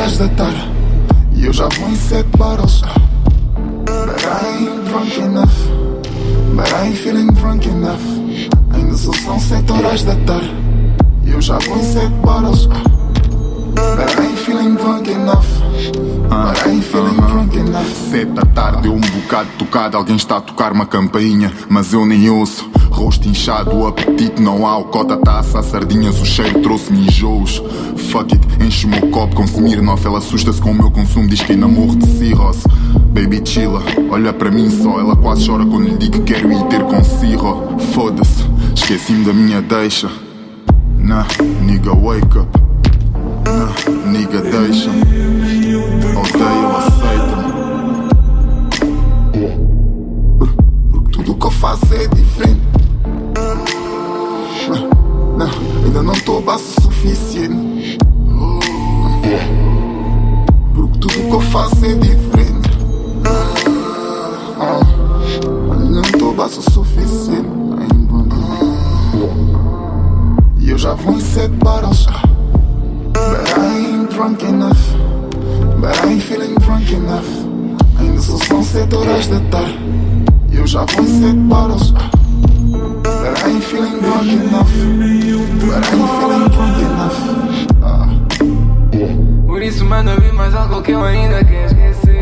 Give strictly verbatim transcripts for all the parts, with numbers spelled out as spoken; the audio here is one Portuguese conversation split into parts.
horas da tarde e eu já vou em sete bottles. But I ain't drunk enough, but I ain't feeling drunk enough. Ainda só são sete horas da tarde e eu já vou em sete bottles. But I ain't feeling drunk enough, but I ain't feeling drunk enough. Sete da tarde, eu um bocado tocado. Alguém está a tocar uma campainha, mas eu nem ouço. Rosto inchado, o apetite não há. O cota tá a assar sardinhas, o cheiro trouxe-me enjoos. Fuck it, enche o meu copo com Smirnoff. Ela assusta-se com o meu consumo, diz que ainda morro de cirrose. Baby chilla, olha para mim só. Ela quase chora quando lhe digo que quero ir ter com cirro. Foda-se, esqueci-me da minha deixa. Nah, nigga wake up. Nah, nigga deixa. Odeio, aceita-me. Porque tudo o que eu faço é diferente. Não, não, ainda não estou baço o suficiente. Porque tudo o que eu faço é diferente. Ainda não estou baço o suficiente. E eu já vou em sete bottles. But I ain't drunk enough, but I ain't feeling drunk enough. Ainda só são sete horas da tarde e eu já vou em sete bottles. But I ain't feeling drunk enough, but I ain't feeling drunk enough. ah. Por isso manda vir mais algo que eu ainda quero esquecer.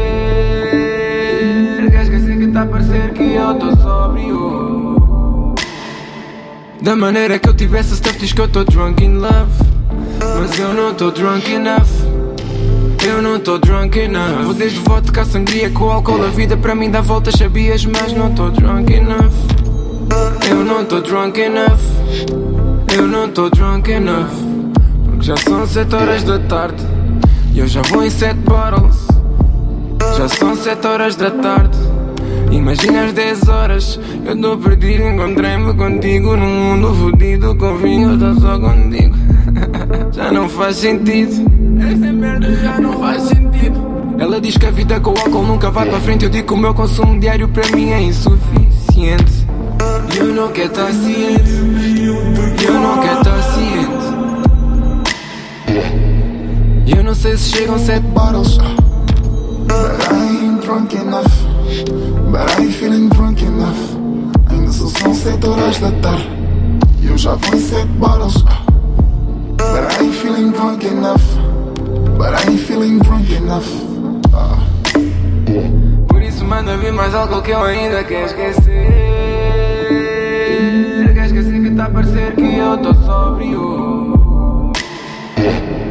Quer esquecer que tá a parecer que eu tô sóbrio. Da maneira que eu tivesse stuff diz que eu tô drunk in love. Mas eu não tô drunk enough, eu não tô drunk enough. Vou desde vodka, sangria, com álcool. A vida para mim dá voltas, sabias, mas não tô drunk enough. Eu não tô drunk enough, eu não tô drunk enough. Porque já são sete horas da tarde e eu já vou em sete bottles. Já são sete horas da tarde, imagina as dez horas. Eu tô perdido, encontrei-me contigo num mundo fodido. Com vinho eu tô só contigo. Já não faz sentido, essa merda já não faz sentido. Ela diz que a vida com o álcool nunca vai para frente. Eu digo que o meu consumo diário para mim é insuficiente. E eu não quero estar ciente, e eu não quero estar ciente. E eu não sei se chegam sete bottles. But I ain't drunk enough, but I ain't feeling drunk enough. Ainda só são sete horas da tarde e eu já vou em sete bottles. But I ain't feeling drunk enough, but I ain't feeling drunk enough. ah. Por isso manda vir mais algo que eu ainda quero esquecer. Quer esquecer que tá a parecer que eu tô sóbrio.